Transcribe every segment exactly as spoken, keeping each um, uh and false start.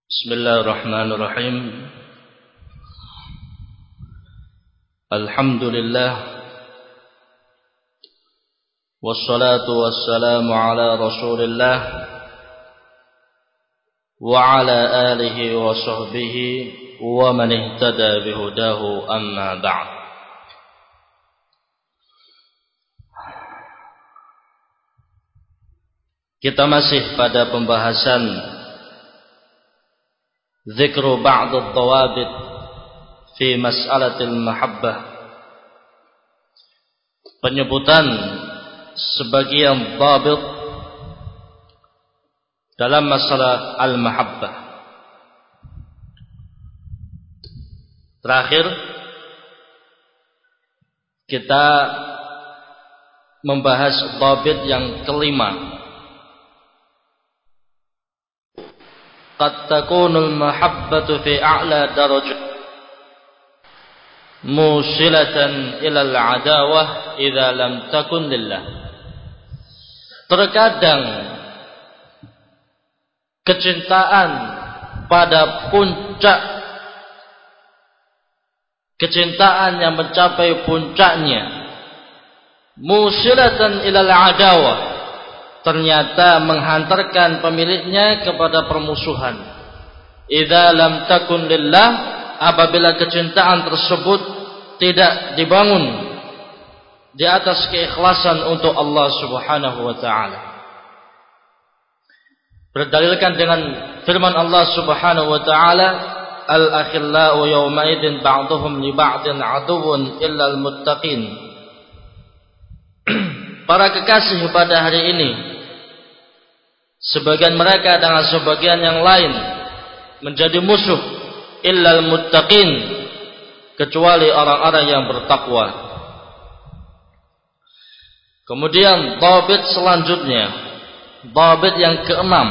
Bismillahirrahmanirrahim. Alhamdulillah. Wassalatu wassalamu ala Rasulillah wa ala alihi wa sahbihi wa man ihtada bihudahu, amma ba'd. Kita masih pada pembahasan Zikru ba'd ad-dawabit fi mas'alatil mahabbah, penyebutan sebagian dhabit dalam masalah al-mahabbah. Terakhir kita membahas dhabit yang kelima. Qad takunul mahabbatu fi a'la darajat musilatan ila al-adawah idza lam takun lillah. Terkadang kecintaan pada puncak kecintaan yang mencapai puncaknya musilatan ila al-adawah, ternyata menghantarkan pemiliknya kepada permusuhan. Idza lam takun lillah, apabila kecintaan tersebut tidak dibangun di atas keikhlasan untuk Allah Subhanahu wa taala. Berdalilkan dengan firman Allah Subhanahu wa taala, al-akhillau yawma idzin ba'dhum li ba'din aduwwun illa al-muttaqin. Para kekasih pada hari ini, sebagian mereka dengan sebagian yang lain menjadi musuh, illal muttaqin, kecuali orang-orang yang bertakwa. Kemudian dhabit selanjutnya, dhabit yang keenam,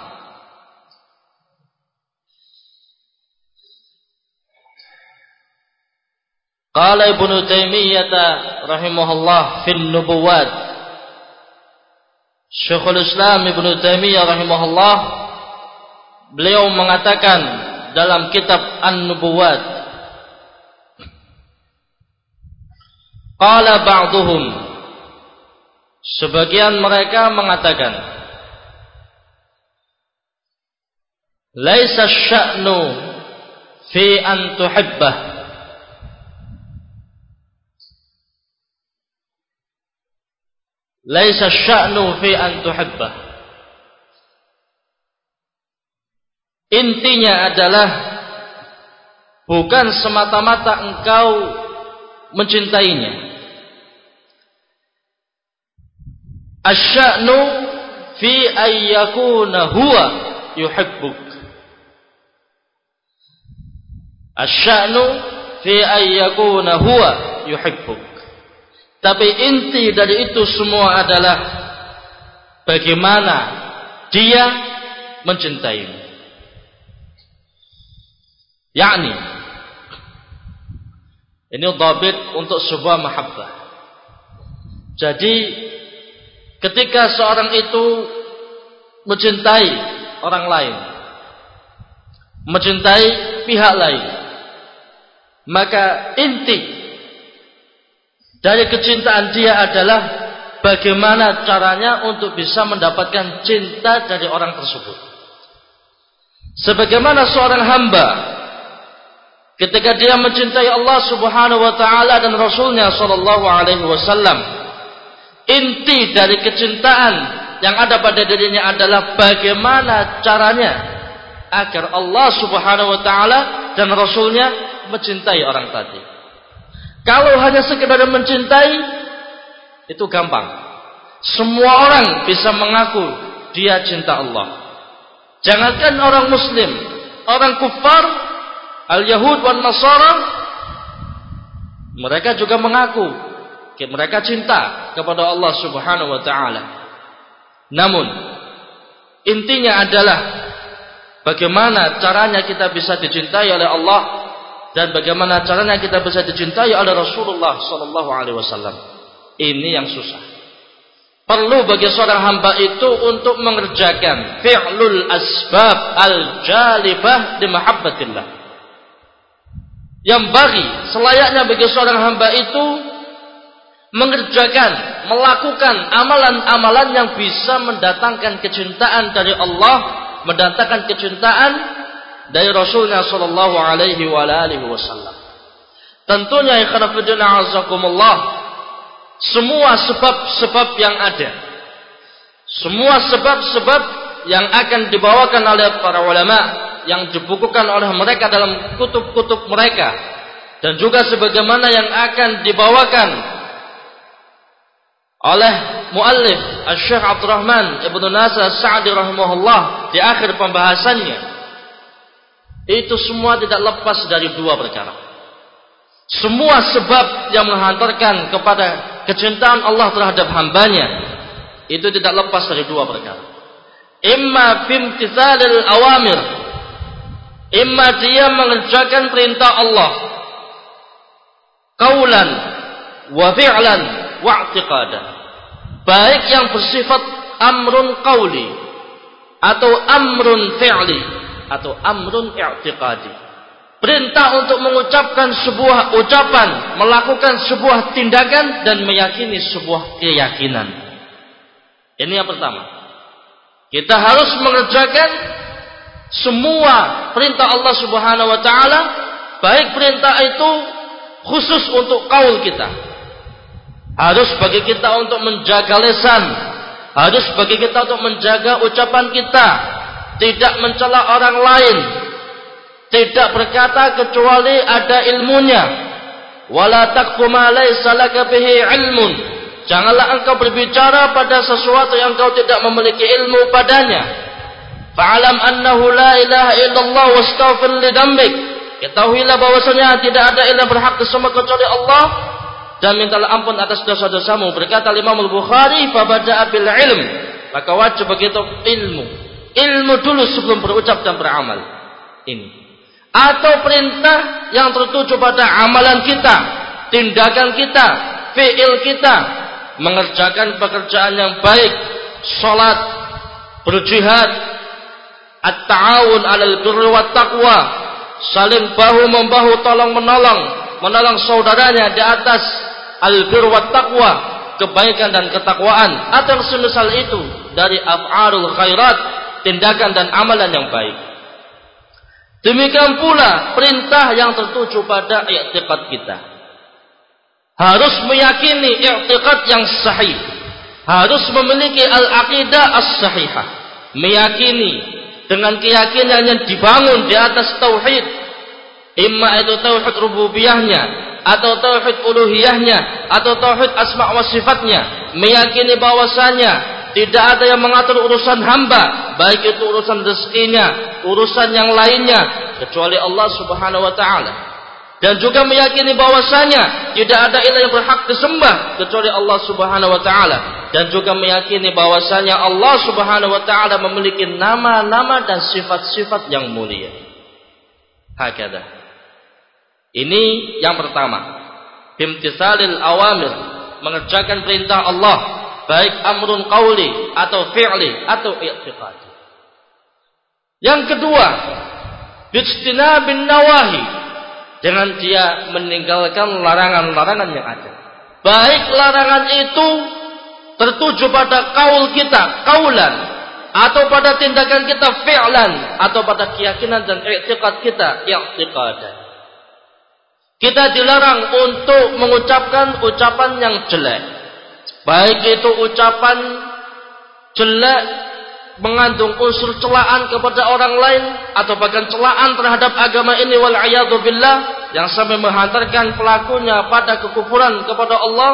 qala Ibnu Taimiyah rahimahullah fil nubuwat. Syekhul Islam Ibnu Taimiyah rahimahullah, beliau mengatakan dalam kitab An-Nubuwat, qala ba'duhum, sebagian mereka mengatakan, laisa sya'nu fi an tuhibbah, laisa sya'nu fi an tuhibbah. Intinya adalah bukan semata-mata engkau mencintainya. Asy-sya'nu fi ay yakuna huwa yuhibbuk. Asy-sya'nu fi ay yakuna huwa yuhibbuk. Tapi inti dari itu semua adalah bagaimana dia mencintaimu. Yakni, ini dhabit untuk sebuah mahabbah. Jadi ketika seorang itu mencintai orang lain, mencintai pihak lain, maka inti dari kecintaan dia adalah bagaimana caranya untuk bisa mendapatkan cinta dari orang tersebut. Sebagaimana seorang hamba ketika dia mencintai Allah Subhanahu wa taala dan Rasulnya sallallahu alaihi wasallam, inti dari kecintaan yang ada pada dirinya adalah bagaimana caranya agar Allah Subhanahu wa taala dan Rasulnya mencintai orang tadi. Kalau hanya sekedar mencintai, itu gampang. Semua orang bisa mengaku dia cinta Allah. Jangankan orang muslim, orang kufar, al-Yahud wan Nasara, mereka juga mengaku mereka cinta kepada Allah Subhanahu wa taala. Namun intinya adalah bagaimana caranya kita bisa dicintai oleh Allah dan bagaimana caranya kita bisa dicintai oleh Rasulullah sallallahu alaihi wasallam. Ini yang susah. perlu bagi seorang hamba itu untuk mengerjakan fi'lul asbab al-jalibah li mahabbatillah. Yang bagi selayaknya bagi seorang hamba itu mengerjakan, melakukan amalan-amalan yang bisa mendatangkan kecintaan dari Allah, mendatangkan kecintaan dari Rasulnya sallallahu alaihi wa alihi wasallam. Tentunya ikhwan fillah azakumullah, semua sebab-sebab yang ada, semua sebab-sebab yang akan dibawakan oleh para ulama, yang dibukukan oleh mereka dalam kutub-kutub mereka, dan juga sebagaimana yang akan dibawakan oleh muallif Asy-Syaikh Abdurrahman Ibnu Nasir As-Sa'di rahimahullah di akhir pembahasannya, itu semua tidak lepas dari dua perkara. Semua sebab yang menghantarkan kepada kecintaan Allah terhadap hambanya itu tidak lepas dari dua perkara. Imma bimtithalil awamir, imma dia mengerjakan perintah Allah qaulan wa fi'lan wa i'tiqadan, baik yang bersifat amrun qauli atau amrun fi'li atau amrun i'tiqadi. Perintah untuk mengucapkan sebuah ucapan, melakukan sebuah tindakan, dan meyakini sebuah keyakinan. Ini yang pertama. Kita harus mengerjakan semua perintah Allah Subhanahu wa taala, baik perintah itu khusus untuk qaul kita. Harus bagi kita untuk menjaga lisan, harus bagi kita untuk menjaga ucapan kita, tidak mencela orang lain, tidak berkata kecuali ada ilmunya. Wala taqfu ma laysa laka bihi ilmun. Janganlah engkau berbicara pada sesuatu yang engkau tidak memiliki ilmu padanya. Fa'alam annahu la ilaha illallah wastaghfir li dzambik. Ketahuilah bahwasanya tidak ada ilah berhak disembah kecuali Allah, dan mintalah ampun atas dosa-dosamu. Berkata Imam Al-Bukhari, fa bada'a bil ilm. Maka wajib begitu ilmu. Ilmu dulu sebelum berucap dan beramal. Ini. Atau perintah yang tertuju pada amalan kita, tindakan kita, fi'il kita, mengerjakan pekerjaan yang baik, salat, berjihad, at-ta'awun 'alal birri wat taqwa, saling bahu membahu, tolong menolong, menolong saudaranya di atas al-birri wat taqwa, kebaikan dan ketakwaan, atau semisal itu dari af'alul khairat, tindakan dan amalan yang baik. Demikian pula perintah yang tertuju pada i'tiqad kita. Harus meyakini i'tiqad yang sahih. Harus memiliki al-aqidah as-sahihah. Meyakini dengan keyakinan yang dibangun di atas tauhid. Imma itu tauhid rububiyahnya, atau tauhid uluhiyahnya, atau tauhid asma' wa sifatnya. Meyakini bahwasanya tidak ada yang mengatur urusan hamba, baik itu urusan rezekinya, urusan yang lainnya, kecuali Allah Subhanahu wa ta'ala. Dan juga meyakini bahwasanya tidak ada ilah yang berhak disembah kecuali Allah Subhanahu wa ta'ala. Dan juga meyakini bahwasanya Allah Subhanahu wa ta'ala memiliki nama-nama dan sifat-sifat yang mulia. Hakada. Ini yang pertama. Bimtithalil awamir, mengerjakan perintah Allah, baik amrun qauli atau fi'li atau i'tiqadi. Yang kedua, bijtinabin nawahi, dengan dia meninggalkan larangan-larangan yang ada. Baik larangan itu tertuju pada qaul kita, qaulan, atau pada tindakan kita, fi'lan, atau pada keyakinan dan i'tiqad kita, i'tiqadan. Kita dilarang untuk mengucapkan ucapan yang jelek. Baik itu ucapan jelek mengandung unsur celaan kepada orang lain, atau bahkan celaan terhadap agama ini, wal a'yadu billah, yang sampai menghantarkan pelakunya pada kekufuran kepada Allah.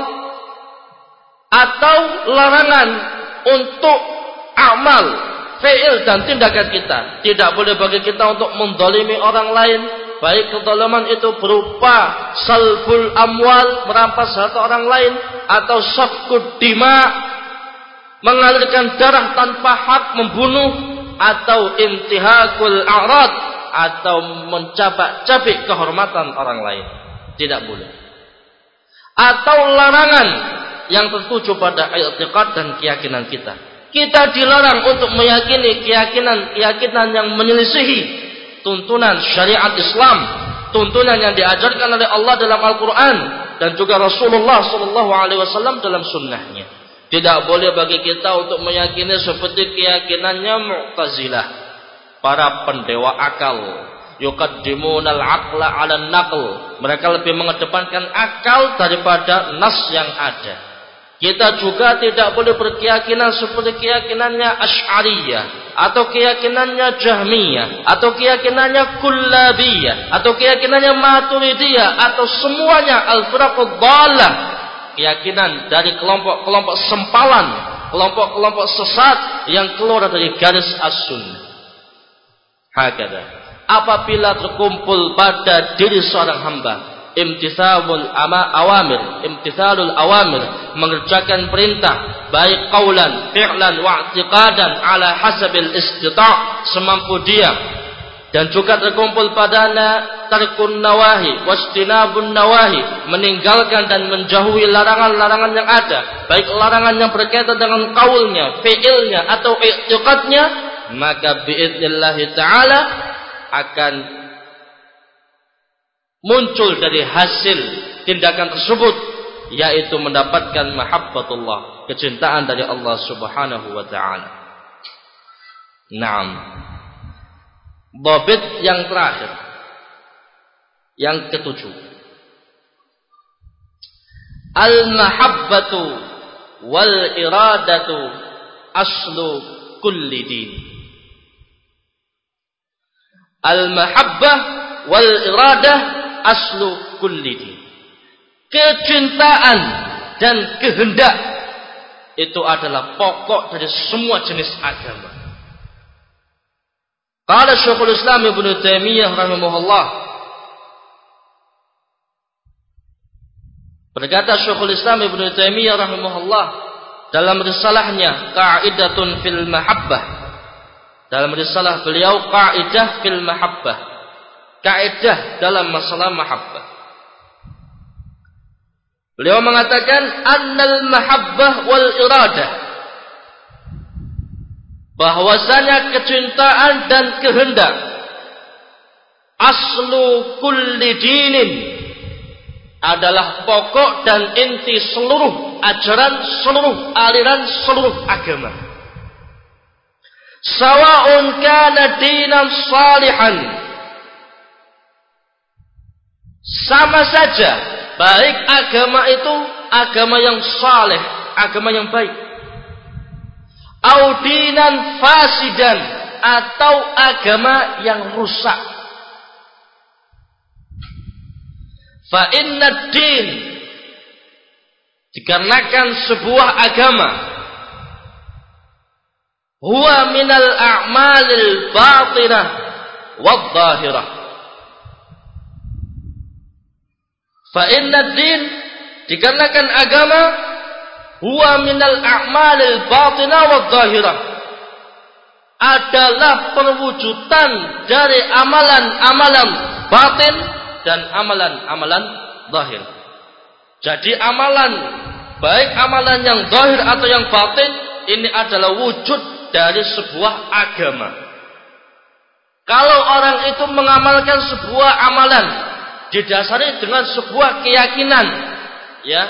Atau larangan untuk amal, fi'il dan tindakan kita. Tidak boleh bagi kita untuk mendolimi orang lain, baik kedoliman itu berupa salbul amwal, merampas harta orang lain, atau safkud dima, mengalirkan darah tanpa hak, membunuh, atau intihakul a'rad, atau mencabak-cabik kehormatan orang lain. Tidak boleh. Atau larangan yang tertuju pada i'tiqad dan keyakinan kita. Kita dilarang untuk meyakini keyakinan-keyakinan yang menyelisihi tuntunan syariat Islam, tuntunan yang diajarkan oleh Allah dalam Al-Quran dan juga Rasulullah Sallallahu Alaihi Wasallam dalam sunnahnya. Tidak boleh bagi kita untuk meyakini seperti keyakinannya Mu'tazilah, para pendewa akal. Yuqaddimunal aqla 'alan naql. Mereka lebih mengedepankan akal daripada nas yang ada. Kita juga tidak boleh berkeyakinan seperti keyakinannya Asy'ariyah atau keyakinannya Jahmiyah atau keyakinannya Kullabiyah atau keyakinannya Maturidiyah atau semuanya al-firaqud dhalah, keyakinan dari kelompok-kelompok sempalan, kelompok-kelompok sesat yang keluar dari garis as-sunnah. Hakada. Apabila terkumpul pada diri seorang hamba imtithalul ama awamir, imtithalul awamir, mengerjakan perintah baik qaulan, fi'lan wa i'tiqadan ala hasabil istita' semampu dia, dan juga terkumpul padanya tarkun nawahi wastinabun nawahi, meninggalkan dan menjauhi larangan-larangan yang ada, baik larangan yang berkaitan dengan qaulnya, fi'ilnya atau i'tiqadnya, maka biidznillah ta'ala akan muncul dari hasil tindakan tersebut, yaitu mendapatkan mahabbatullah, kecintaan dari Allah Subhanahu wa ta'ala. Naam. Dhabit yang terakhir, yang ketujuh, al-mahabbatu wal iradatu aslu kulli din. Al-mahabbah wal iradah aslu kulli din. Kecintaan dan kehendak itu adalah pokok dari semua jenis agama. Qala Syekhul Islam Ibnu Taimiyah rahimahullah, berkata Syekhul Islam Ibnu Taimiyah rahimahullah dalam risalahnya Qa'idatun fil Mahabbah, dalam risalah beliau Qa'idah fil Mahabbah, kaidah dalam masalah mahabbah. Beliau mengatakan annal mahabbah wal iradah, bahwasanya kecintaan dan kehendak aslu kulli dinin, adalah pokok dan inti seluruh ajaran, seluruh aliran, seluruh agama. Sawa'un kana dinan salihan, sama saja, baik agama itu agama yang saleh, agama yang baik, audinan fasidan, atau agama yang rusak. Fa inna din, dikarenakan sebuah agama, huwa minal a'malil batinah wad dhahirah. Fa inna din, dikarenakan agama, huwa minal a'malil batinah wad dhahirah, adalah perwujudan dari amalan-amalan batin dan amalan-amalan zahir. Jadi amalan, baik amalan yang zahir atau yang batin, ini adalah wujud dari sebuah agama. Kalau orang itu mengamalkan sebuah amalan didasari dengan sebuah keyakinan, ya,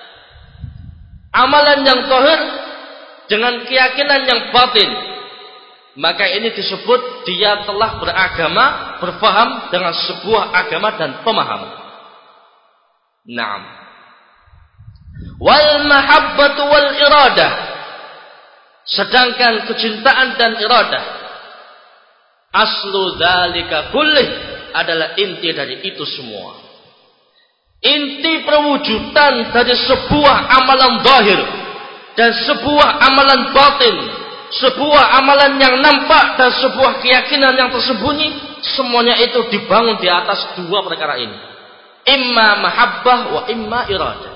amalan yang zahir dengan keyakinan yang batin, maka ini disebut dia telah beragama, berfaham dengan sebuah agama dan pemahaman. Naam. Wal mahabbatu wal iradah, sedangkan kecintaan dan iradah, aslu dzalika kullih, adalah inti dari itu semua. Inti perwujudan dari sebuah amalan zahir dan sebuah amalan batin, sebuah amalan yang nampak dan sebuah keyakinan yang tersembunyi, semuanya itu dibangun di atas dua perkara ini, imma mahabbah wa imma iradah.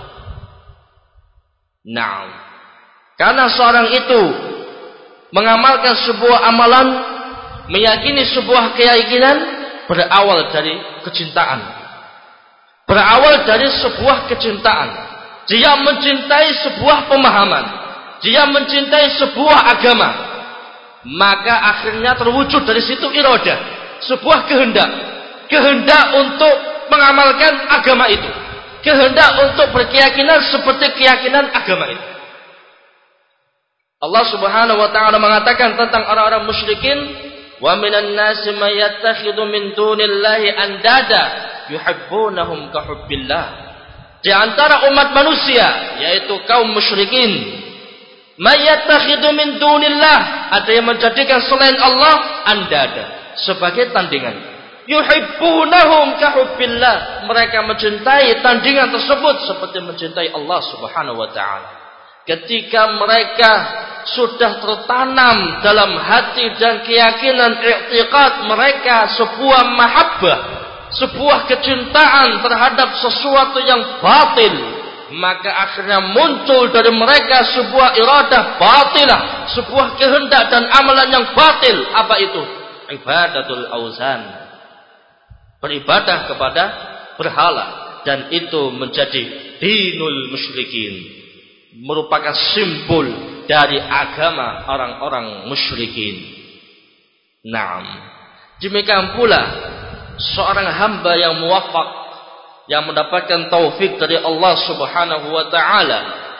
Naam. Karena seorang itu mengamalkan sebuah amalan, meyakini sebuah keyakinan, berawal dari kecintaan, berawal dari sebuah kecintaan, dia mencintai sebuah pemahaman, dia mencintai sebuah agama, maka akhirnya terwujud dari situ iradah, sebuah kehendak, kehendak untuk mengamalkan agama itu, kehendak untuk berkeyakinan seperti keyakinan agama itu. Allah Subhanahu wa taala mengatakan tentang orang-orang musyrikin, wa minan nasi may yattakhidhu min dunillahi andada yuhibbunahum ka hubbillah. Di antara umat manusia, yaitu kaum musyrikin, may yattakhidhu min dunillah, ada yang menjadikan selain Allah andada, sebagai tandingan. Yuhibbunahum ka hubbillah, mereka mencintai tandingan tersebut seperti mencintai Allah Subhanahu wa taala. Ketika mereka sudah tertanam dalam hati dan keyakinan i'tiqad mereka sebuah mahabbah, sebuah kecintaan terhadap sesuatu yang batil, maka akhirnya muncul dari mereka sebuah iradah batilah, sebuah kehendak dan amalan yang batil. Apa itu? Ibadatul auzan, beribadah kepada berhala, dan itu menjadi dinul musyrikin, merupakan simbol dari agama orang-orang musyrikin. Naam. Demikian pula seorang hamba yang muwaffaq, yang mendapatkan taufik dari Allah Subhanahu wa taala,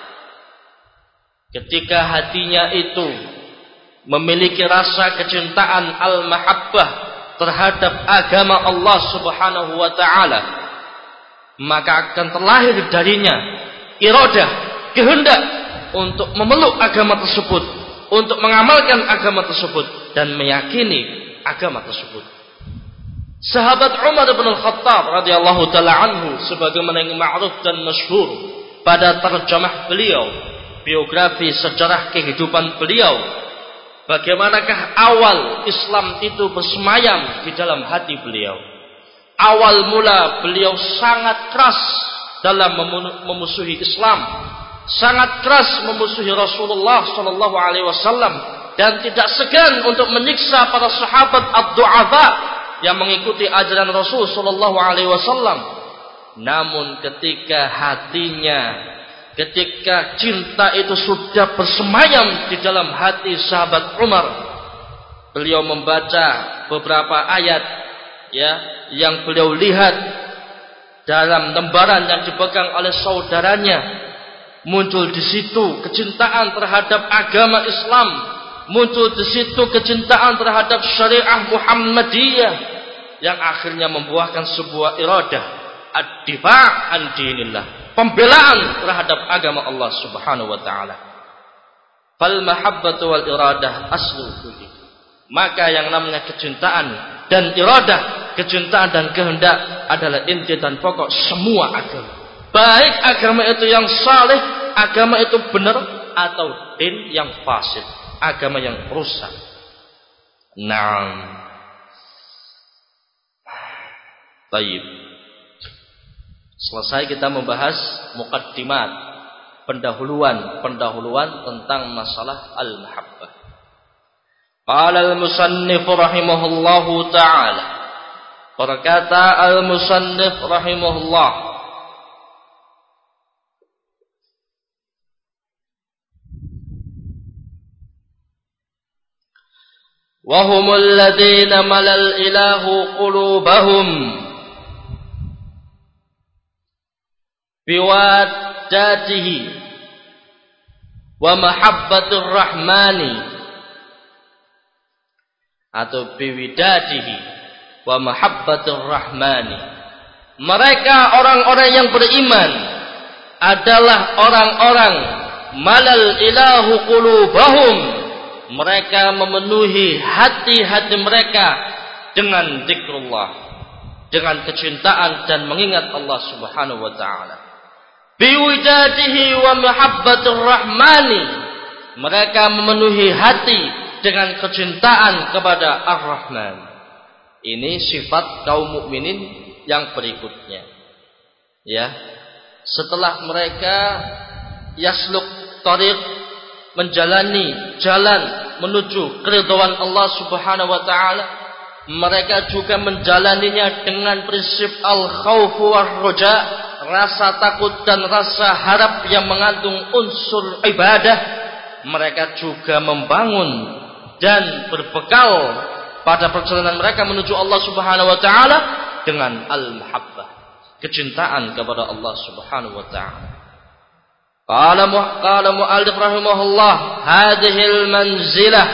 ketika hatinya itu memiliki rasa kecintaan al-mahabbah terhadap agama Allah Subhanahu wa taala, maka akan terlahir darinya iradah, kehendak untuk memeluk agama tersebut, untuk mengamalkan agama tersebut dan meyakini agama tersebut. Sahabat Umar bin Al-Khattab radhiyallahu taala anhu, sebagaimana yang ma'ruf dan masyhur pada terjemah beliau, biografi sejarah kehidupan beliau, bagaimanakah awal Islam itu bersemayam di dalam hati beliau. Awal mula beliau sangat keras dalam memusuhi Islam, sangat keras memusuhi Rasulullah sallallahu alaihi wasallam, dan tidak segan untuk menyiksa para sahabat ad-du'afa yang mengikuti ajaran Rasul sallallahu alaihi wasallam. Namun ketika hatinya, ketika cinta itu sudah bersemayam di dalam hati sahabat Umar, beliau membaca beberapa ayat ya yang beliau lihat dalam lembaran yang dipegang oleh saudaranya. Muncul di situ kecintaan terhadap agama Islam, muncul di situ kecintaan terhadap syariah Muhammadiyah, yang akhirnya membuahkan sebuah iradah ad-difa' an dinillah, pembelaan terhadap agama Allah Subhanahu wa taala. Fal mahabbatu wal iradah aslu kulli. Maka yang namanya kecintaan dan iradah, kecintaan dan kehendak adalah inti dan pokok semua agama. Baik agama itu yang saleh, agama itu benar, atau din yang fasid, agama yang rusak. Naam. Baik. Selesai kita membahas muqaddimat, pendahuluan-pendahuluan tentang masalah al-mahabbah. Qala al-musannif rahimahullahu ta'ala. Berkata al-musannif rahimahullah, wa humul ladzina malal ilahu qulubahum biwadatihi wa mahabbatur rahmani, atau biwidatihi wa mahabbatur rahmani. Mereka orang-orang yang beriman adalah orang-orang malal ilahu qulubahum, mereka memenuhi hati-hati mereka dengan zikrullah, dengan kecintaan dan mengingat Allah Subhanahu wa taala. Biwidatihi wa mahabbatur rahmani, mereka memenuhi hati dengan kecintaan kepada Ar-Rahman. Ini sifat kaum mukminin yang berikutnya. Ya. Setelah mereka yasluk tariq, menjalani jalan menuju keridhaan Allah Subhanahu wa taala, mereka juga menjalaninya dengan prinsip al-khauf war raja, rasa takut dan rasa harap yang mengandung unsur ibadah, mereka juga membangun dan berbekal pada perjalanan mereka menuju Allah Subhanahu wa taala dengan al-mahabbah, kecintaan kepada Allah Subhanahu wa taala. Qala qala mu'allif rahimahullah, hadhil manzilah,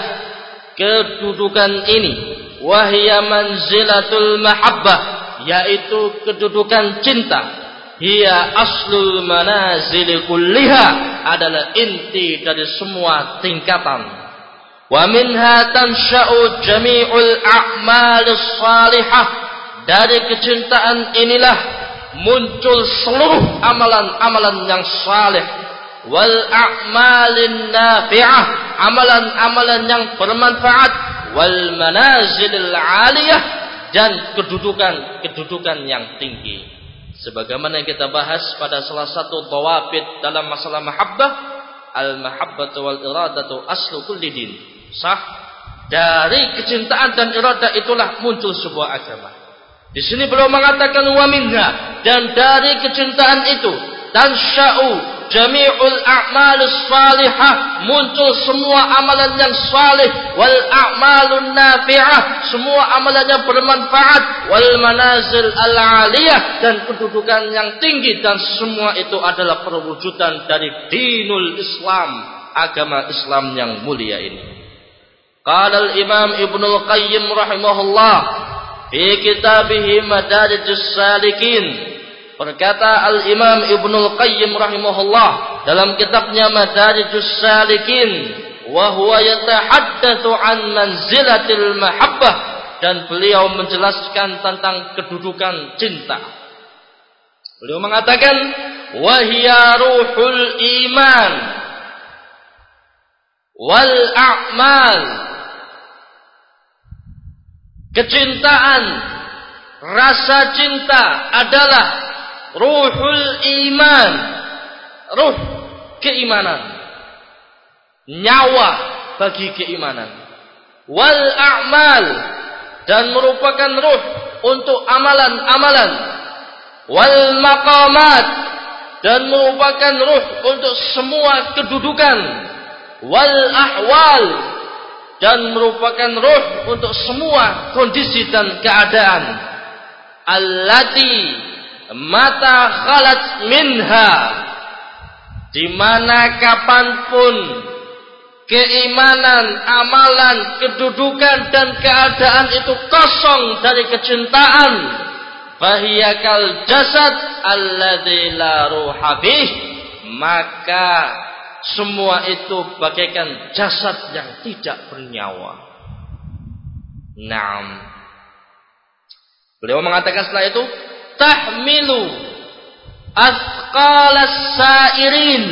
kedudukan ini, wahia manzilatul mahabbah, yaitu kedudukan cinta, hiya aslul manazil kulliha, adalah inti dari semua tingkatan. Wa minha tansha'u jami'ul a'malis salihah, dari kecintaan inilah muncul seluruh amalan-amalan yang saleh, wal a'malin nafi'ah, amalan-amalan yang bermanfaat, wal manazilil 'aliyah, dan kedudukan-kedudukan yang tinggi. Sebagaimana yang kita bahas pada salah satu dhawabit dalam masalah mahabbah, al-mahabbatu wal iradatu aslu kulli din. Sah, dari kecintaan dan iradah itulah muncul sebuah agama. Di sini beliau mengatakan wa minha, dan dari kecintaan itu tansha'u jami'ul a'malus salihah, muncul semua amalan yang saleh, wal a'malun nafi'ah, semua amalan yang bermanfaat, wal manazil al-'aliyah, dan kedudukan yang tinggi, dan semua itu adalah perwujudan dari dinul Islam, agama Islam yang mulia ini. Qala al-Imam Ibnul Qayyim rahimahullah fi kitabih Madarijus Salikin, berkata al-Imam Ibnul Qayyim rahimahullah dalam kitabnya Madarijus Salikin, wa huwa yatahaddatsu an manzilatil mahabbah, dan beliau menjelaskan tentang kedudukan cinta. Beliau mengatakan wa hiya ruhul iman wal a'mal, kecintaan, rasa cinta adalah ruhul iman, ruh keimanan, nyawa bagi keimanan, wal a'mal, dan merupakan ruh untuk amalan-amalan, wal maqamat, dan merupakan ruh untuk semua kedudukan, wal ahwal, dan merupakan ruh untuk semua kondisi dan keadaan, allati mata khalat minha, di mana kapanpun keimanan, amalan, kedudukan dan keadaan itu kosong dari kecintaan, fahiyakal jasad alladzi la ruha bih, maka semua itu bagaikan jasad yang tidak bernyawa. Naam. Beliau mengatakan setelah itu, tahmilu athqalas sairin,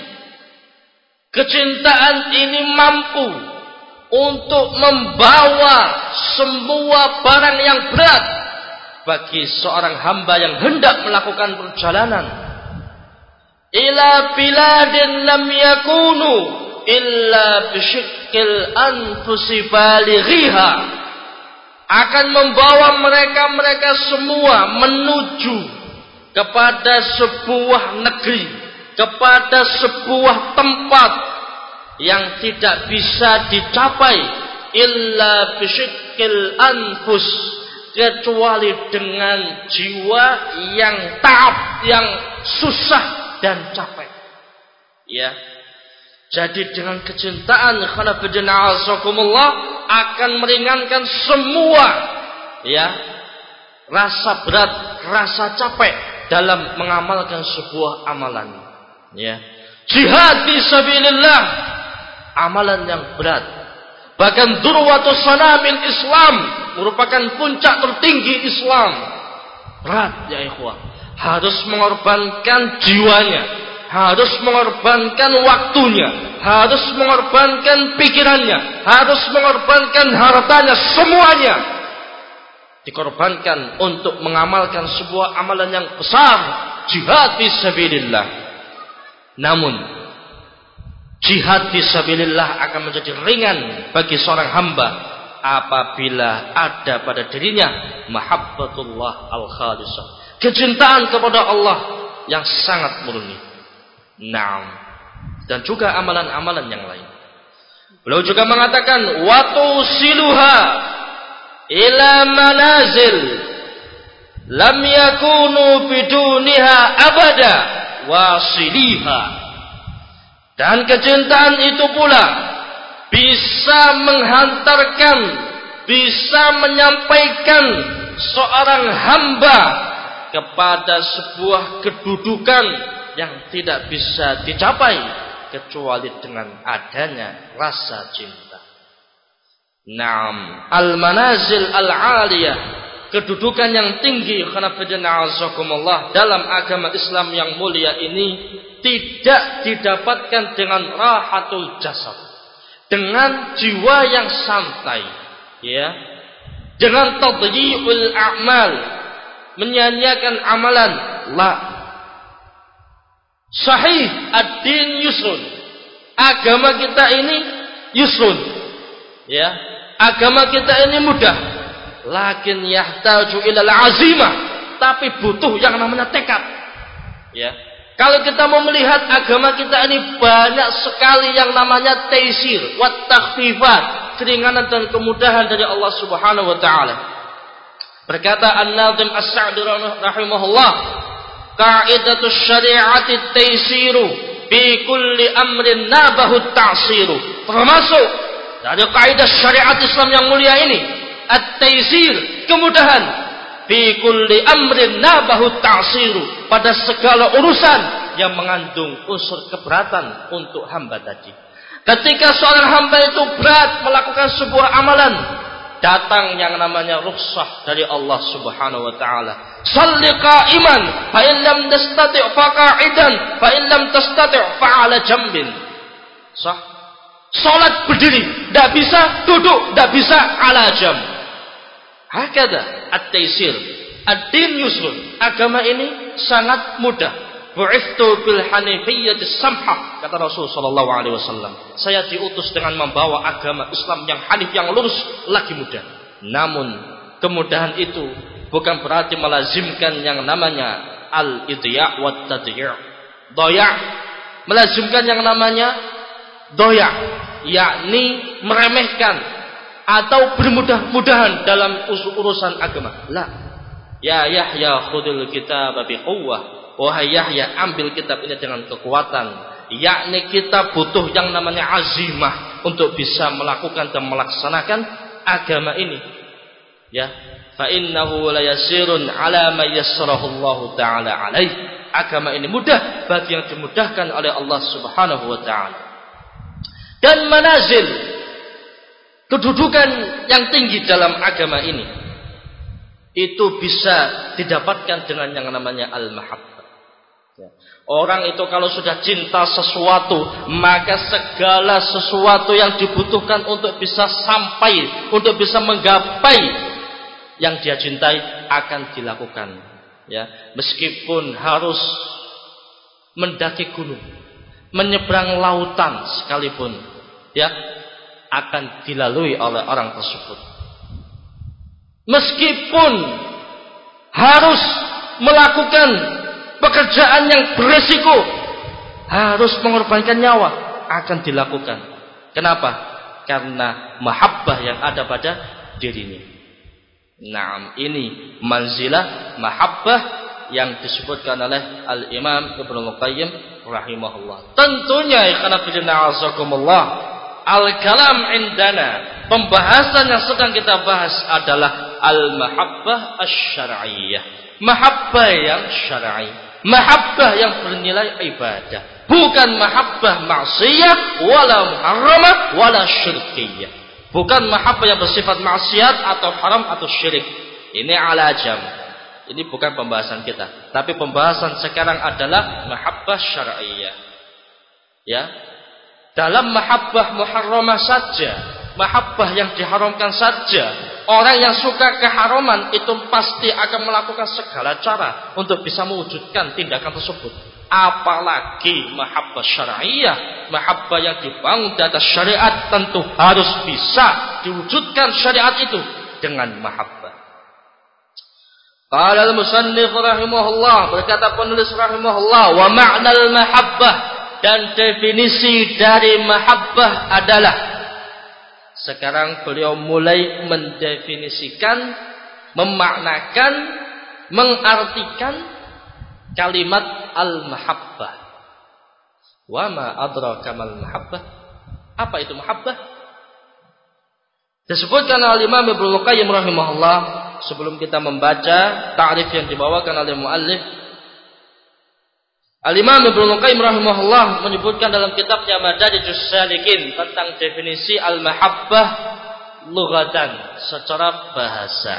kecintaan ini mampu untuk membawa semua barang yang berat bagi seorang hamba yang hendak melakukan perjalanan ila biladin lam yakunu illa bisyiqqil anfusi balighiha, akan membawa mereka-mereka semua menuju kepada sebuah negeri, kepada sebuah tempat yang tidak bisa dicapai illa bisyiqqil anfus, kecuali dengan jiwa yang taab, yang susah dan capek. Ya. Jadi dengan kecintaan khanafidina azakumullah akan meringankan semua ya rasa berat, rasa capek dalam mengamalkan sebuah amalan. Ya. Jihad fi sabilillah, amalan yang berat. Bahkan durwatus sanamil Islam, merupakan puncak tertinggi Islam. Berat ya ikhwah. Harus mengorbankan jiwanya, harus mengorbankan waktunya, harus mengorbankan pikirannya, harus mengorbankan hartanya, semuanya dikorbankan untuk mengamalkan sebuah amalan yang besar, jihad fi sabilillah. Namun jihad fi sabilillah akan menjadi ringan bagi seorang hamba apabila ada pada dirinya mahabbatullah al-khalisah, kecintaan kepada Allah yang sangat murni. Naam. Dan juga amalan-amalan yang lain. Beliau juga mengatakan wa tusiluha ila manazil lam yakunu biduniha abada wasiliha. Dan kecintaan itu pula bisa menghantarkan, bisa menyampaikan seorang hamba kepada sebuah kedudukan yang tidak bisa dicapai kecuali dengan adanya rasa cinta. Naam, al-manazil al-aliyah, kedudukan yang tinggi dalam agama Islam yang mulia ini tidak didapatkan dengan rahatul jasad, dengan jiwa yang santai, ya, dengan tadyi'ul a'mal, menyanyiakan amalan. La, sahih ad-din yusrun, agama kita ini yusrun, ya, agama kita ini mudah. Lakin yahtaju ilal azimah, tapi butuh yang namanya tekad, ya. Kalau kita mau melihat agama kita ini banyak sekali yang namanya taisir wat takhfifat, keringanan dan kemudahan dari Allah Subhanahu wa taala. Berkata An-Nazim As-Sa'di rahimahullah, qa'idatu syari'ati taisiru bi kulli amrin nabahu ta'siru. Termasuk dari kaidah syariat Islam yang mulia ini, at-taisir, kemudahan, bi kulli amrin nabahu ta'siru, pada segala urusan yang mengandung unsur keberatan untuk hamba tadi. Ketika seorang hamba itu berat melakukan sebuah amalan, datang yang namanya rukhsah dari Allah Subhanahu wa taala. Shalli qa'iman fa in lam tastati' fa qa'idan fa in lam tastati' fa 'ala jambin. Sah. Salat berdiri, tidak bisa duduk, tidak bisa ala jam. Hakada at-taisir, ad-din yusrun, agama ini sangat mudah. Bu'ithtu bil hanifiyyati samhah, kata Rasul sallallahu alaihi wasallam. Saya diutus dengan membawa agama Islam yang hanif, yang lurus, lagi mudah. Namun kemudahan itu bukan berarti melazimkan yang namanya al-idya' wat tadyi'. Doya, melazimkan yang namanya doya, yakni meremehkan atau bermudah-mudahan dalam urusan agama. La. Ya Yahya khudil kitab bi quwwah. Wahai Yahya, ambil kitab ini dengan kekuatan. Yakni kita butuh yang namanya azimah untuk bisa melakukan dan melaksanakan agama ini. Ya, fa innahu la yasirun ala ma yassarahu Allah taala alaih. Agama ini mudah bagi yang dimudahkan oleh Allah Subhanahu wa taala. Dan manazil, kedudukan yang tinggi dalam agama ini, itu bisa didapatkan dengan yang namanya al-mahabbah. Orang itu kalau sudah cinta sesuatu, maka segala sesuatu yang dibutuhkan untuk bisa sampai, untuk bisa menggapai yang dia cintai akan dilakukan. Ya, meskipun harus mendaki gunung, menyeberang lautan sekalipun, ya, akan dilalui oleh orang tersebut. Meskipun harus melakukan pekerjaan yang beresiko, harus mengorbankan nyawa, akan dilakukan. Kenapa? Karena mahabbah yang ada pada dirinya. Nah, ini manzilah mahabbah yang disebutkan oleh Al-Imam Ibnu Qayyim rahimahullah. Tentunya ikhwan fillah azakumullah, al-kalam indana, pembahasan yang sedang kita bahas adalah al-mahabbah asy-syar'iyyah, mahabbah yang syar'i, mahabbah yang bernilai ibadah, bukan mahabbah maksiyah wala muharramah wala syirkiyah. Bukan mahabbah yang bersifat maksiat atau haram atau syirik. Ini ala jam. Ini bukan pembahasan kita, tapi pembahasan sekarang adalah mahabbah syar'iyyah. Ya. Dalam mahabbah muharramah saja, mahabbah yang diharamkan saja, orang yang suka keharaman itu pasti akan melakukan segala cara untuk bisa mewujudkan tindakan tersebut. Apalagi mahabbah syar'iyyah, mahabbah yang dibangun di atas syariat, tentu harus bisa diwujudkan syariat itu dengan mahabbah. Qala al-musannif rahimahullah, berkata penulis rahimahullah, wa ma'nal mahabbah, dan definisi dari mahabbah adalah. Sekarang beliau mulai mendefinisikan, memaknakan, mengartikan kalimat al-mahabbah. Wa ma adraka mal mahabbah? Apa itu mahabbah? Disebutkan oleh Imam Ibnu Qayyim rahimahullah sebelum kita membaca ta'rif yang dibawakan oleh muallif. Al-Imam Ibnu Qayyim rahimahullah menyebutkan dalam kitabnya Madarijus Salikin tentang definisi al-mahabbah lughatan, secara bahasa.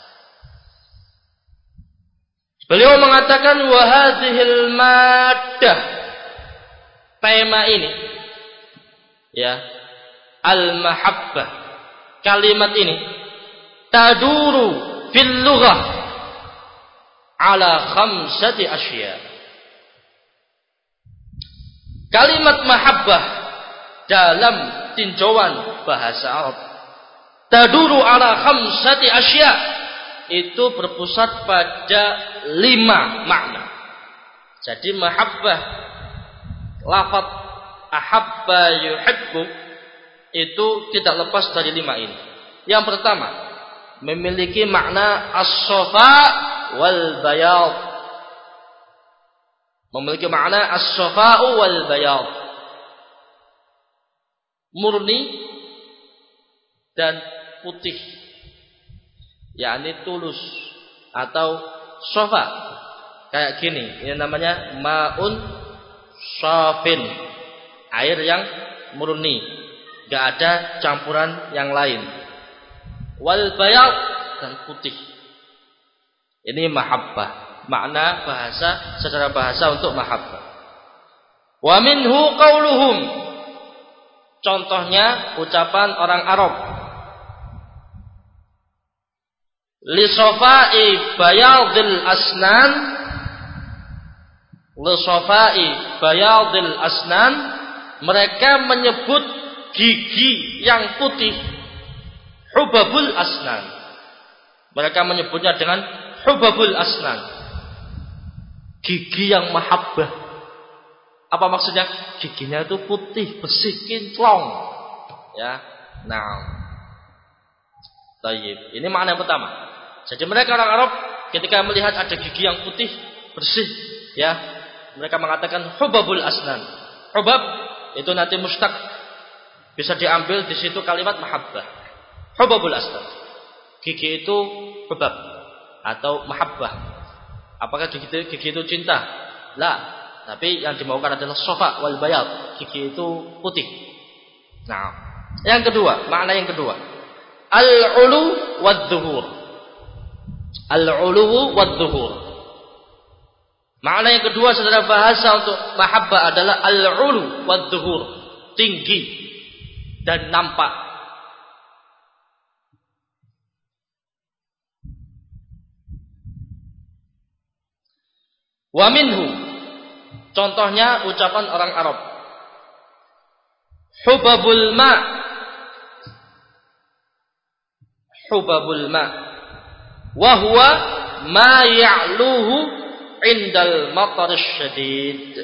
Beliau mengatakan wa hadhil maddah, tema ini ya, al-mahabbah, kalimat ini taduru fil lughah ala khamsati asya. Kalimat mahabbah dalam tinjauan bahasa Arab taduru ala khamsati asya, itu berpusat pada lima makna. Jadi mahabbah, lafaz ahabba yuhibbu, itu tidak lepas dari lima ini. Yang pertama, memiliki makna as-safa wal bayad. Memiliki makna as-safa'u wal bayad, murni dan putih, yakni tulus, atau safa kayak gini, ini namanya ma'un safin, air yang murni, enggak ada campuran yang lain. Wal bayad, dan putih. Ini mahabbah, makna bahasa, secara bahasa untuk mahabbah. Wa minhu qauluhum, contohnya ucapan orang Arab, li safai bayadil asnan, li safai bayadil asnan, mereka menyebut gigi yang putih hubabul asnan. Mereka menyebutnya dengan hubabul asnan, gigi yang mahabbah. Apa maksudnya? Giginya itu putih, bersih, kinclong. Ya, nah, tayyib. Ini makna yang pertama. Jadi mereka orang Arab ketika melihat ada gigi yang putih, bersih, ya, mereka mengatakan hubabul asnan. Hubab itu nanti mustaq, bisa diambil di situ kalimat mahabbah. Hubabul asnan. Gigi itu hubab atau mahabbah. Apakah gigi itu, gigi itu cinta? La, tapi yang dimaukan adalah safa wal bayad, gigi itu putih. Nah, yang kedua, makna yang kedua, al-ulu wad-dhuhur. Al-ulu wad-dhuhur. Makna yang kedua secara bahasa untuk mahabbah adalah al-ulu wad-dhuhur, tinggi dan nampak. Wa minhu, contohnya ucapan orang Arab, hubabul ma, hubabul ma, wa huwa ma ya'luhu indal matar syadid.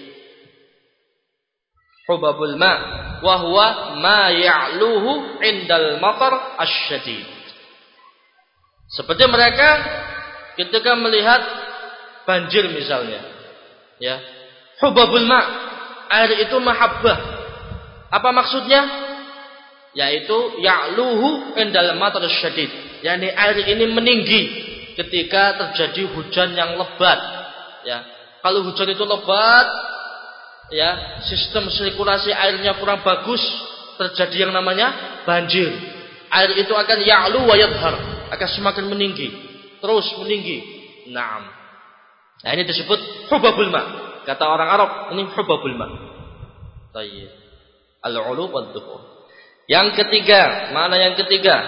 Hubabul ma, wa huwa ma ya'luhu indal matar asyadid. Seperti mereka ketika melihat banjir misalnya, ya, hubabul ma, air itu mahabbah. Apa maksudnya? Yaitu ya'luhu indal matar syadid, yakni air ini meninggi ketika terjadi hujan yang lebat. Ya, kalau hujan itu lebat, ya, sistem sirkulasi airnya kurang bagus, terjadi yang namanya banjir. Air itu akan ya'lu wa yadhhar, akan semakin meninggi, terus meninggi. Naam. Nah, ini disebut hubabul ma. Kata orang Arab, ini hubabul ma. Tayyib. Al-ulu wad-dhuhur. Yang ketiga, mana yang ketiga?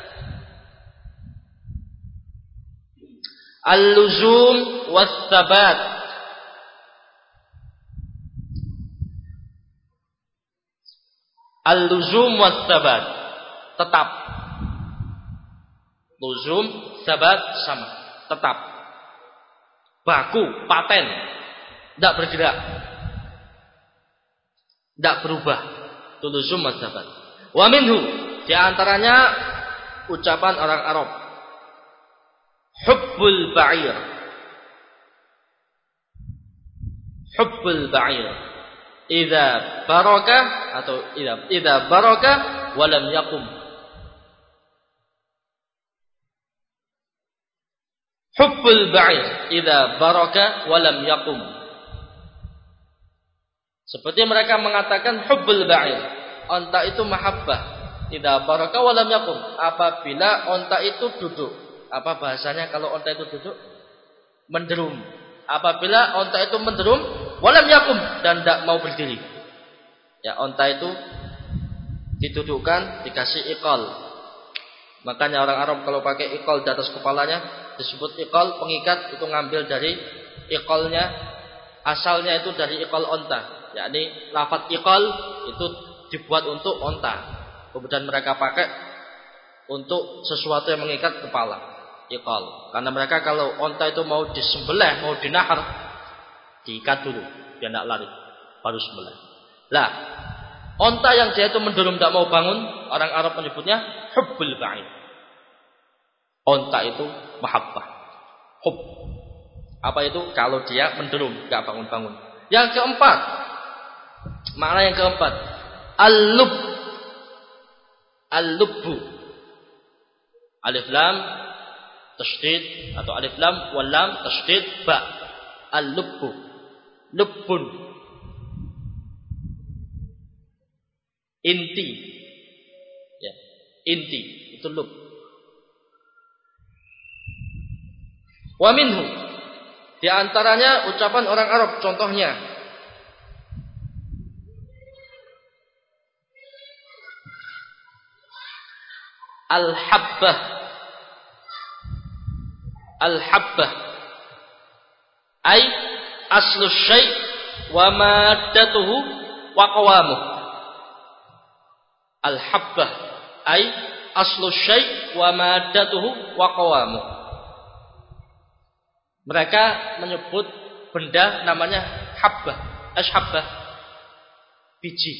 Al-luzum was-sabat. Al-luzum was-sabat, tetap. Luzum, sabat sama, tetap. baku, paten, tidak bergerak, tidak berubah. Tuluzum madzabat. Wa minhu, di antaranya ucapan orang Arab, hubbul ba'ir. Hubbul ba'ir. Idza baraka atau idza idza baraka wa lam yaqum. Hubbul ba'ir idza baraka wa lam yaqum. Seperti mereka mengatakan hubbul ba'ir, onta itu mahabbah. Idza baraka wa lam yaqum, apabila onta itu duduk. Apa bahasanya kalau onta itu duduk? Menderum. Apabila onta itu menderum, wa lam yaqum, dan tidak mau berdiri. Ya, onta itu didudukkan, dikasih iqal. Makanya orang Arab kalau pakai iqal di atas kepalanya disebut iqal, pengikat itu ngambil dari iqalnya, asalnya itu dari iqal onta. Yakni lafaz iqal itu dibuat untuk onta, kemudian mereka pakai untuk sesuatu yang mengikat kepala, iqal. Karena mereka kalau onta itu mau disembelih, mau dinahar, diikat dulu biar tidak lari, baru sembelih. Lah, onta yang dia itu mendorong tidak mau bangun, orang Arab menyebutnya hubbul ba'ir. Onta itu mahabbah, hub. Apa itu? Kalau dia mendorong tidak bangun-bangun. Yang keempat, makna yang keempat, al-lub, al-lubbu, alif lam tasydid atau alif lam wal lam tasydid ba, al-lubbu, lubbun, inti, ya, inti itu lub. Wa minhu, di antaranya ucapan orang Arab, contohnya al-habbah, al-habbah ay aslu syai' wa maddatuhu wa qawamuh. Al-habbah ay aslu syai' wa maddatuhu wa qawamuh. Mereka menyebut benda namanya habbah, ashabbah, biji.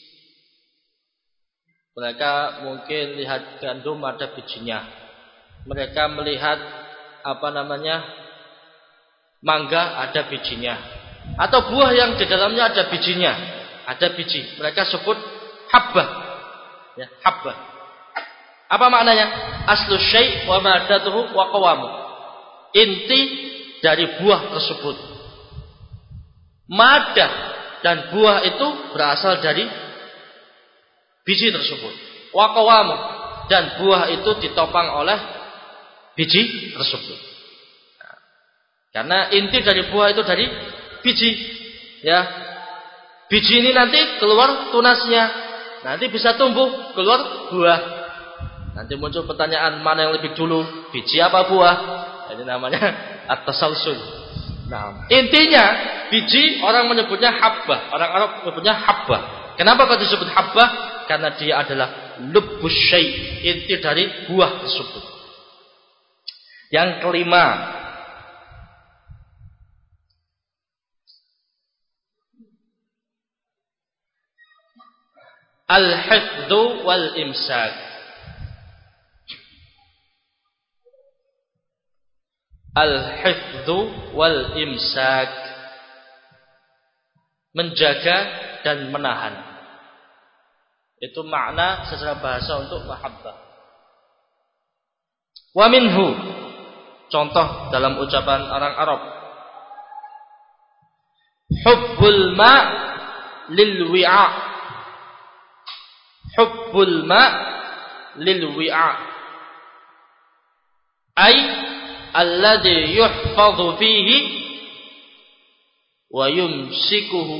Mereka mungkin lihat gandum ada bijinya. Mereka melihat apa namanya mangga ada bijinya. Atau buah yang di dalamnya ada bijinya, ada biji. Mereka sebut habbah. Ya, habbah. Apa maknanya? Aslu syai' wa maddatuhu wa qawamu. Inti dari buah tersebut. Madah dan buah itu berasal dari biji tersebut. Wa qawamu, dan buah itu ditopang oleh biji tersebut. Nah, karena inti dari buah itu dari biji, ya. Biji ini nanti keluar tunasnya, nanti bisa tumbuh keluar buah. Nanti muncul pertanyaan, mana yang lebih dulu, biji apa buah? Ini namanya at-tasalsul. Nah, intinya biji orang menyebutnya habbah, orang Arab menyebutnya habbah. Kenapa kok disebut habbah? Karena dia adalah lubbus syai', inti dari buah tersebut. Yang kelima, al-hifdzu wal imsak. Al-hifdzu wal imsak, menjaga dan menahan. Itu makna secara bahasa untuk mahabbah. Wa minhu, contoh dalam ucapan orang Arab, hubbul ma' lil wi'a. Hubbul ma' lil wi'a ay alladhi yuhfadhu fihi wa yumsikuhu,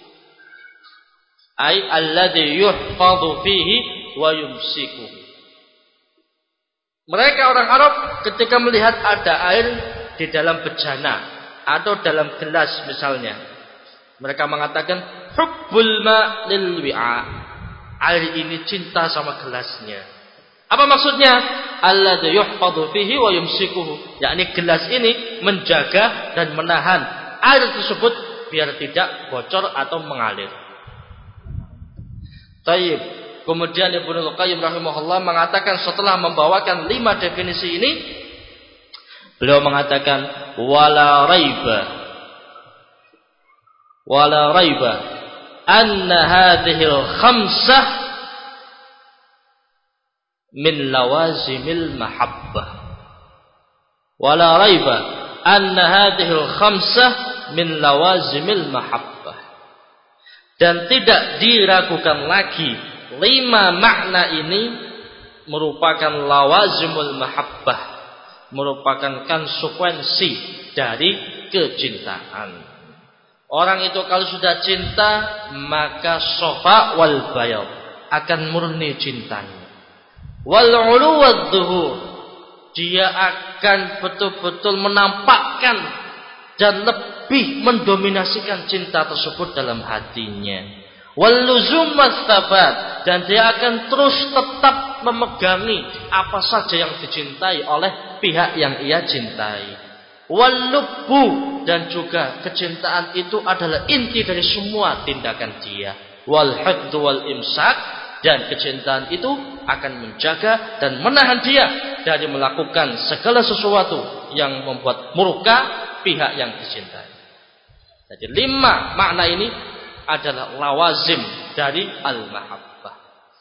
ay alladhi yuhfadhu fihi wa yumsikuhu. Mereka orang Arab ketika melihat ada air di dalam bejana atau dalam gelas misalnya, mereka mengatakan hubbul ma' lil wi'a, air ini cinta sama gelasnya. Apa maksudnya? Alladzi yuhfadhu fihi wa yumsikuhu. Yakni gelas ini menjaga dan menahan air tersebut biar tidak bocor atau mengalir. Taib. Kemudian Ibnu Qayyim rahimahullah mengatakan setelah membawakan lima definisi ini, beliau mengatakan wala raiba wala raiba anna hadhil khamsah min lawazimil mahabbah. Wala raiba anna hadhil khamsah min lawazimil mahabbah. Dan tidak diragukan lagi, lima makna ini merupakan lawazimul mahabbah, merupakan konsekuensi dari kecintaan. Orang itu kalau sudah cinta, maka sofa wal bayad, akan murni cintanya. Wal ulu wad dhuhur, dia akan betul-betul menampakkan dan lebih mendominasikan cinta tersebut dalam hatinya. Wal luzum wastabat, dan dia akan terus tetap memegangi apa saja yang dicintai oleh pihak yang ia cintai. Wal lubbu, dan juga kecintaan itu adalah inti dari semua tindakan dia. Wal hifdzu wal imsak, dan kecintaan itu akan menjaga dan menahan dia dari melakukan segala sesuatu yang membuat murka pihak yang dicintai. Jadi lima makna ini adalah lawazim dari al-mahabbah.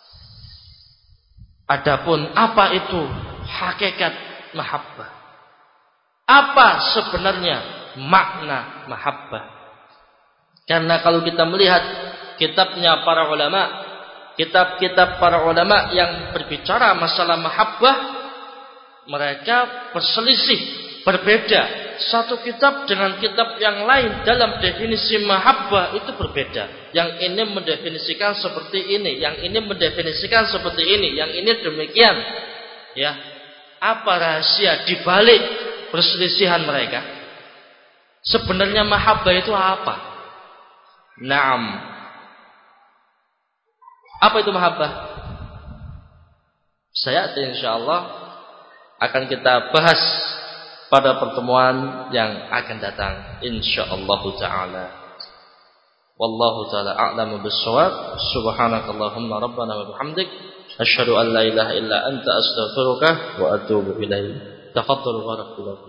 Adapun apa itu hakikat mahabbah? Apa sebenarnya makna mahabbah? Karena kalau kita melihat kitabnya para ulama, kitab-kitab para ulama yang berbicara masalah mahabbah, mereka berselisih, berbeda. Satu kitab dengan kitab yang lain dalam definisi mahabbah itu berbeda. Yang ini mendefinisikan seperti ini, yang ini mendefinisikan seperti ini, yang ini demikian. Ya, apa rahasia di balik perselisihan mereka? Sebenarnya mahabbah itu apa? Naam. Apa itu mahabbah? Saya insyaallah akan kita bahas pada pertemuan yang akan datang insyaallah taala. Wallahu taala a'lamu bis-shawab. Subhanakallahumma rabbana wa bihamdik asyhadu an la ilaha illa anta astaghfiruka wa atubu ilaik. Tafadhalu barakallahu.